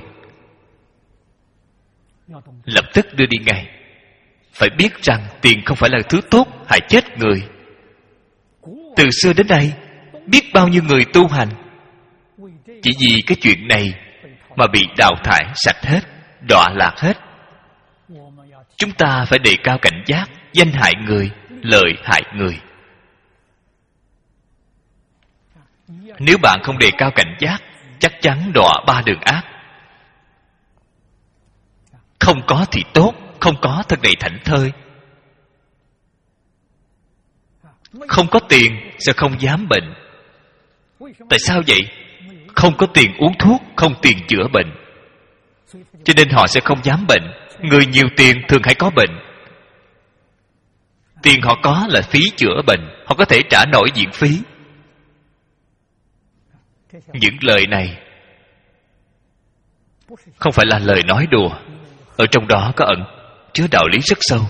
Lập tức đưa đi ngay. Phải biết rằng tiền không phải là thứ tốt, hại chết người. Từ xưa đến nay, biết bao nhiêu người tu hành chỉ vì cái chuyện này mà bị đào thải sạch hết, đọa lạc hết. Chúng ta phải đề cao cảnh giác, danh hại người, lợi hại người. Nếu bạn không đề cao cảnh giác, chắc chắn đọa ba đường ác. Không có thì tốt, không có thân này thảnh thơi. Không có tiền sẽ không dám bệnh. Tại sao vậy? Không có tiền uống thuốc, không tiền chữa bệnh, cho nên họ sẽ không dám bệnh. Người nhiều tiền thường hay có bệnh. Tiền họ có là phí chữa bệnh, họ có thể trả nổi viện phí. Những lời này không phải là lời nói đùa, ở trong đó có ẩn chứa đạo lý rất sâu.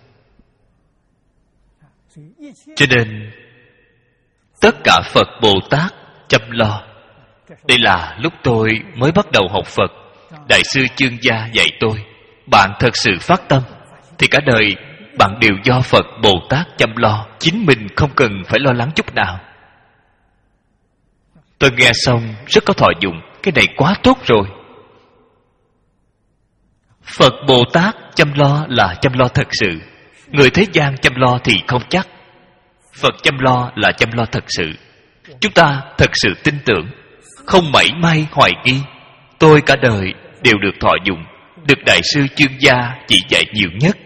Cho nên tất cả Phật Bồ Tát chăm lo. Đây là lúc tôi mới bắt đầu học Phật, Đại sư Chương Gia dạy tôi, bạn thật sự phát tâm thì cả đời bạn đều do Phật Bồ Tát chăm lo, chính mình không cần phải lo lắng chút nào. Tôi nghe xong rất có thọ dụng. Cái này quá tốt rồi. Phật Bồ Tát chăm lo là chăm lo thật sự. Người thế gian chăm lo thì không chắc. Phật chăm lo là chăm lo thật sự. Chúng ta thật sự tin tưởng, không mảy may hoài nghi. Tôi cả đời đều được thọ dụng, được Đại sư Chương Gia chỉ dạy nhiều nhất.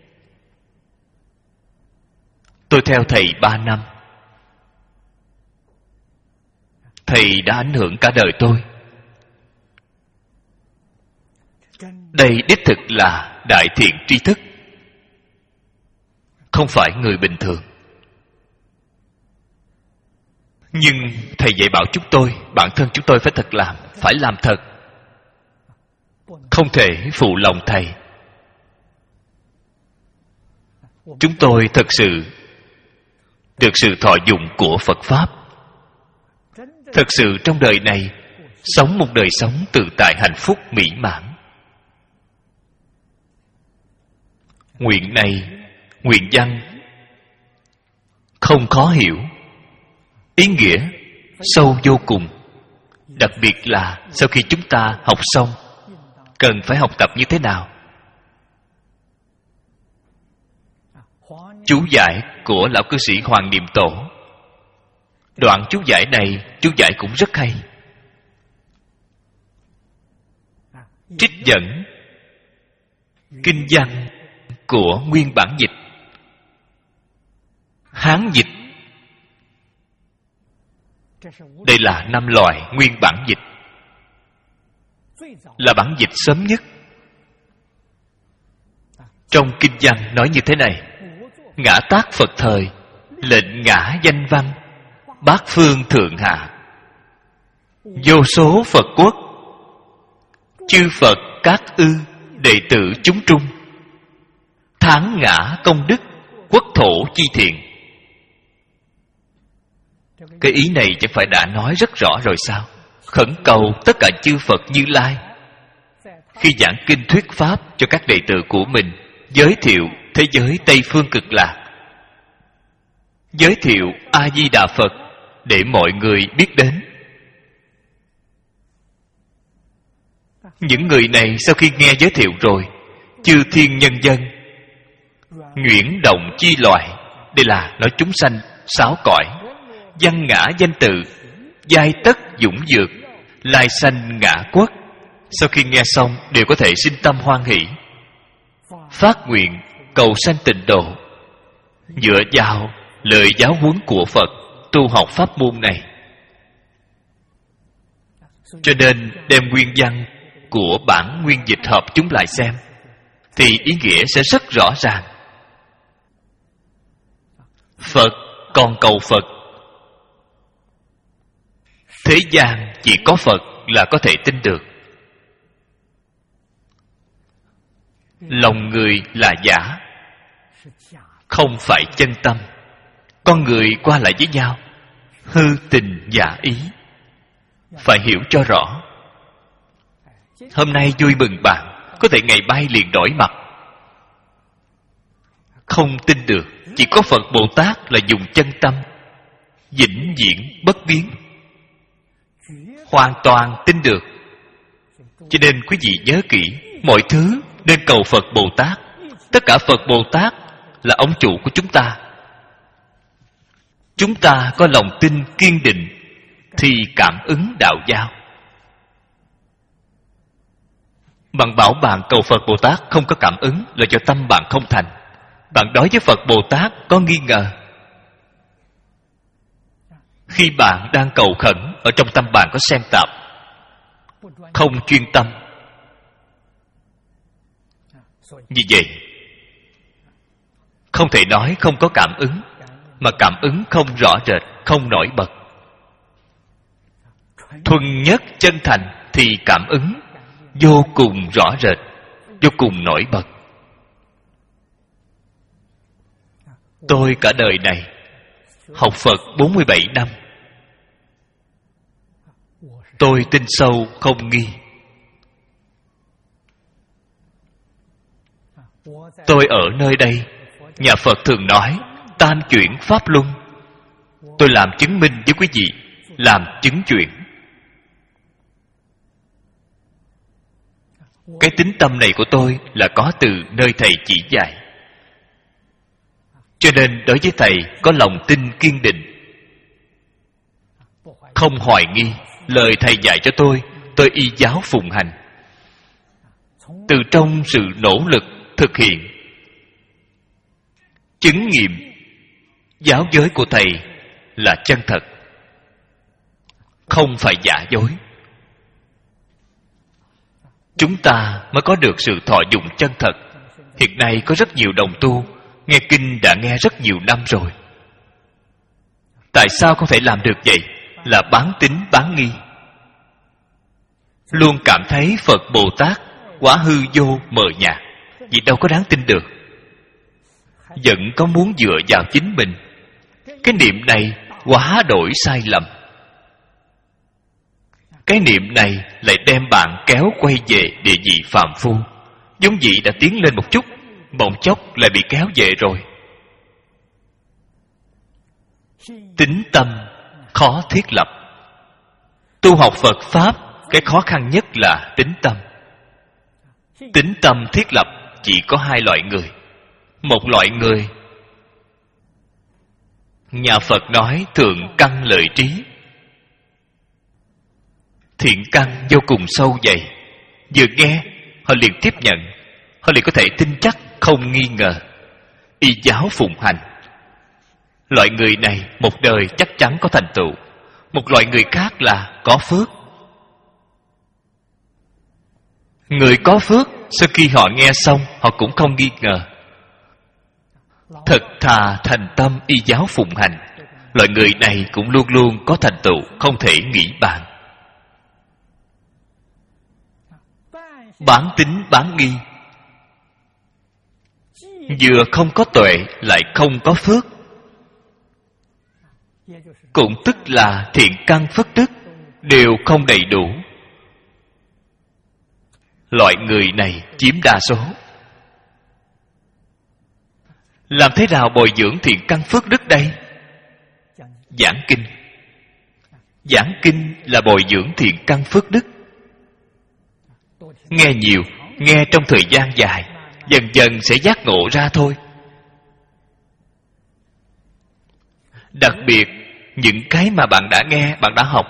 Tôi theo thầy ba năm. Thầy đã ảnh hưởng cả đời tôi. Đây đích thực là đại thiện tri thức, không phải người bình thường. Nhưng thầy dạy bảo chúng tôi, bản thân chúng tôi phải thật làm, phải làm thật, không thể phụ lòng thầy. Chúng tôi thật sự được sự thọ dụng của Phật Pháp. Thật sự trong đời này sống một đời sống tự tại, hạnh phúc, mỹ mãn. Nguyện này, nguyện văn không khó hiểu, ý nghĩa sâu vô cùng. Đặc biệt là sau khi chúng ta học xong, cần phải học tập như thế nào. Chú giải của lão cư sĩ Hoàng Niệm Tổ, đoạn chú giải này chú giải cũng rất hay. Trích dẫn kinh văn của nguyên bản dịch, Hán dịch. Đây là năm loại nguyên bản dịch, là bản dịch sớm nhất. Trong kinh văn nói như thế này: ngã tác Phật thời, lệnh ngã danh văn, bát phương thượng hạ, vô số Phật quốc, chư Phật các ư, đệ tử chúng trung, tháng ngã công đức, quốc thổ chi thiện. Cái ý này chẳng phải đã nói rất rõ rồi sao? Khẩn cầu tất cả chư Phật Như Lai khi giảng kinh thuyết pháp cho các đệ tử của mình, giới thiệu thế giới Tây Phương Cực Lạc, giới thiệu A Di Đà Phật để mọi người biết đến. Những người này sau khi nghe giới thiệu rồi, chư thiên nhân dân, nhuyễn động chi loại, đây là nói chúng sanh sáu cõi, văn ngã danh tự, giai tất dũng dược, lai sanh ngã quốc, sau khi nghe xong đều có thể sinh tâm hoan hỷ, phát nguyện cầu sanh tịnh độ, dựa vào lời giáo huấn của Phật tu học pháp môn này. Cho nên đem nguyên văn của bản nguyên dịch hợp chúng lại xem, thì ý nghĩa sẽ rất rõ ràng. Phật còn cầu Phật. Thế gian chỉ có Phật là có thể tin được. Lòng người là giả, không phải chân tâm. Con người qua lại với nhau, hư tình giả ý, phải hiểu cho rõ. Hôm nay vui mừng bạn, có thể ngày mai liền đổi mặt. Không tin được, chỉ có Phật Bồ Tát là dùng chân tâm, vĩnh viễn bất biến, hoàn toàn tin được. Cho nên quý vị nhớ kỹ, mọi thứ nên cầu Phật Bồ Tát. Tất cả Phật Bồ Tát là ông chủ của chúng ta. Chúng ta có lòng tin kiên định thì cảm ứng đạo giao. Bạn bảo bạn cầu Phật Bồ Tát không có cảm ứng là do tâm bạn không thành. Bạn đối với Phật Bồ Tát có nghi ngờ. Khi bạn đang cầu khẩn, ở trong tâm bạn có xen tạp, không chuyên tâm. Như vậy, không thể nói không có cảm ứng, mà cảm ứng không rõ rệt, không nổi bật. Thuần nhất chân thành thì cảm ứng vô cùng rõ rệt, vô cùng nổi bật. Tôi cả đời này học Phật bốn mươi bảy năm, tôi tin sâu không nghi. Tôi ở nơi đây, nhà Phật thường nói tam chuyển pháp luân. Tôi làm chứng minh với quý vị, làm chứng chuyển. Cái tính tâm này của tôi là có từ nơi Thầy chỉ dạy. Cho nên đối với Thầy có lòng tin kiên định, không hoài nghi. Lời Thầy dạy cho tôi, tôi y giáo phụng hành. Từ trong sự nỗ lực thực hiện, chứng nghiệm giáo giới của Thầy là chân thật, không phải giả dối. Chúng ta mới có được sự thọ dụng chân thật. Hiện nay có rất nhiều đồng tu nghe kinh đã nghe rất nhiều năm rồi. Tại sao không thể làm được vậy? Là bán tín bán nghi, luôn cảm thấy Phật Bồ Tát quá hư vô mờ nhạt, vì đâu có đáng tin được. Vẫn có muốn dựa vào chính mình. Cái niệm này quá đổi sai lầm. Cái niệm này lại đem bạn kéo quay về địa vị phàm phu. Giống vị đã tiến lên một chút, bỗng chốc lại bị kéo về rồi. Tín tâm khó thiết lập. Tu học Phật Pháp, cái khó khăn nhất là tín tâm. Tín tâm thiết lập chỉ có hai loại người. Một loại người, nhà Phật nói thượng căn lợi trí, thiện căn vô cùng sâu dày. Vừa nghe, họ liền tiếp nhận, họ liền có thể tin chắc, không nghi ngờ, y giáo phụng hành. Loại người này một đời chắc chắn có thành tựu. Một loại người khác là có phước. Người có phước, sau khi họ nghe xong, họ cũng không nghi ngờ, thật thà thành tâm y giáo phụng hành. Loại người này cũng luôn luôn có thành tựu, không thể nghĩ bàn. Bán tín bán nghi, vừa không có tuệ lại không có phước. cũng tức là thiện căn phước đức đều không đầy đủ. Loại người này chiếm đa số. Làm thế nào bồi dưỡng thiện căn phước đức đây? Giảng kinh. Giảng kinh là bồi dưỡng thiện căn phước đức. Nghe nhiều, nghe trong thời gian dài, dần dần sẽ giác ngộ ra thôi. Đặc biệt, những cái mà bạn đã nghe, bạn đã học,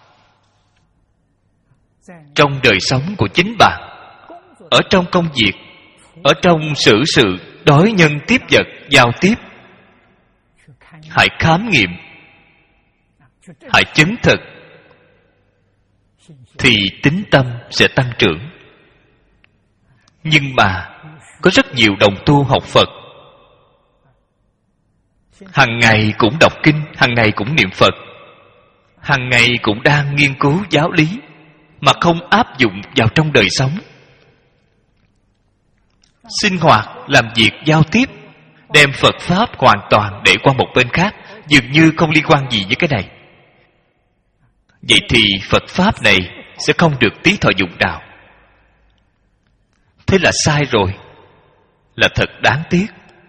trong đời sống của chính bạn, ở trong công việc, ở trong xử sự, đối nhân tiếp vật, giao tiếp, hãy khám nghiệm, hãy chứng thực, thì tín tâm sẽ tăng trưởng. Nhưng mà có rất nhiều đồng tu học Phật, hàng ngày cũng đọc kinh, hàng ngày cũng niệm Phật, hàng ngày cũng đang nghiên cứu giáo lý, mà không áp dụng vào trong đời sống. Sinh hoạt, làm việc, giao tiếp, đem Phật Pháp hoàn toàn để qua một bên khác, dường như không liên quan gì với cái này. Vậy thì Phật Pháp này sẽ không được tí thọ dụng nào. Thế là sai rồi, là thật đáng tiếc.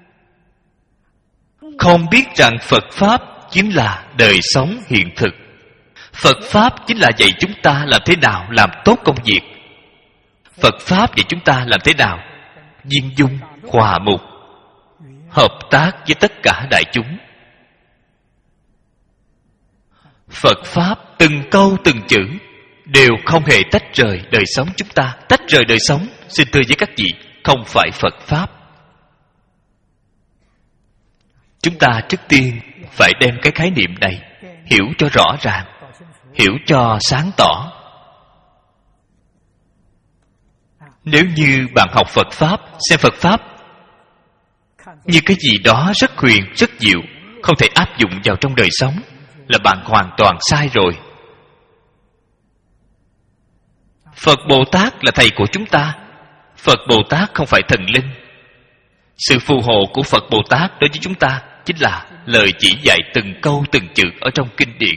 Không biết rằng Phật Pháp chính là đời sống hiện thực. Phật Pháp chính là dạy chúng ta làm thế nào làm tốt công việc. Phật Pháp dạy chúng ta làm thế nào viên dung, hòa mục, hợp tác với tất cả đại chúng. Phật Pháp từng câu từng chữ đều không hề tách rời đời sống chúng ta. Tách rời đời sống, xin thưa với các vị, không phải Phật Pháp. Chúng ta trước tiên phải đem cái khái niệm này hiểu cho rõ ràng, hiểu cho sáng tỏ. Nếu như bạn học Phật Pháp, xem Phật Pháp như cái gì đó rất huyền, rất diệu, không thể áp dụng vào trong đời sống, là bạn hoàn toàn sai rồi. Phật Bồ Tát là thầy của chúng ta. Phật Bồ Tát không phải thần linh. Sự phù hộ của Phật Bồ Tát đối với chúng ta chính là lời chỉ dạy từng câu từng chữ ở trong kinh điển.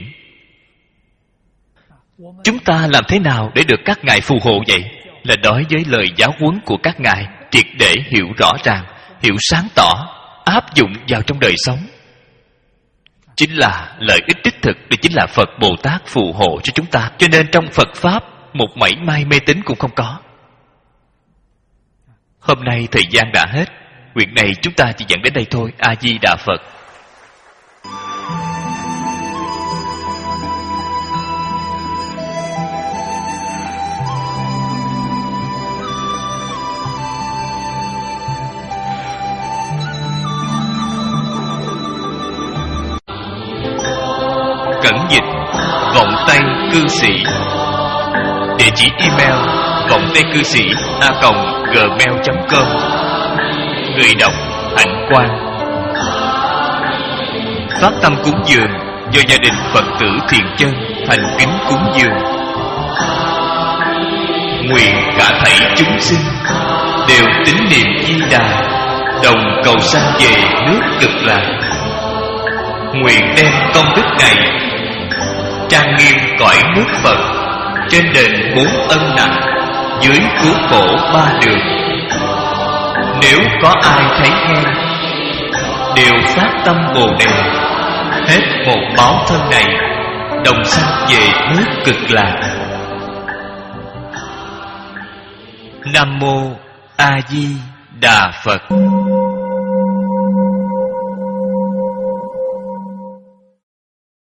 Chúng ta làm thế nào để được các ngài phù hộ vậy? Là đối với lời giáo huấn của các ngài triệt để hiểu rõ ràng, hiểu sáng tỏ, áp dụng vào trong đời sống. Chính là lợi ích đích thực, đây chính là Phật Bồ Tát phù hộ cho chúng ta. Cho nên trong Phật Pháp, một mảy may mê tín cũng không có. Hôm nay thời gian đã hết, việc này chúng ta chỉ dẫn đến đây thôi. A Di Đà Phật. Cẩn dịch vọng tây cư sĩ. Địa chỉ email vọng tây cư sĩ a còng gmail chấm com. Người đọc Hạnh Quang. Phát tâm cúng dường do gia đình Phật tử Thiền Chân thành kính cúng dường. Nguyện cả thảy chúng sinh đều tín niệm Di Đà, đồng cầu sanh về nước Cực Lạc. Nguyện đem công đức này trang nghiêm cõi nước Phật, trên đền bốn ân nặng, dưới cứu khổ ba đường. Nếu có ai thấy nghe, đều phát tâm Bồ Đề, hết một báo thân này, đồng sanh về nước Cực Lạc. Nam mô A Di Đà Phật.